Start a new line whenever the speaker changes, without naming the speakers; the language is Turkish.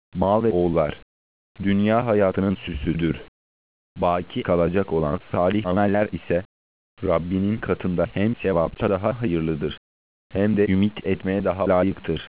Mal ve oğullar, dünya hayatının süsüdür. Baki kalacak olan salih ameller ise, Rabbinin katında hem sevapça daha hayırlıdır, hem de ümit etmeye daha layıktır.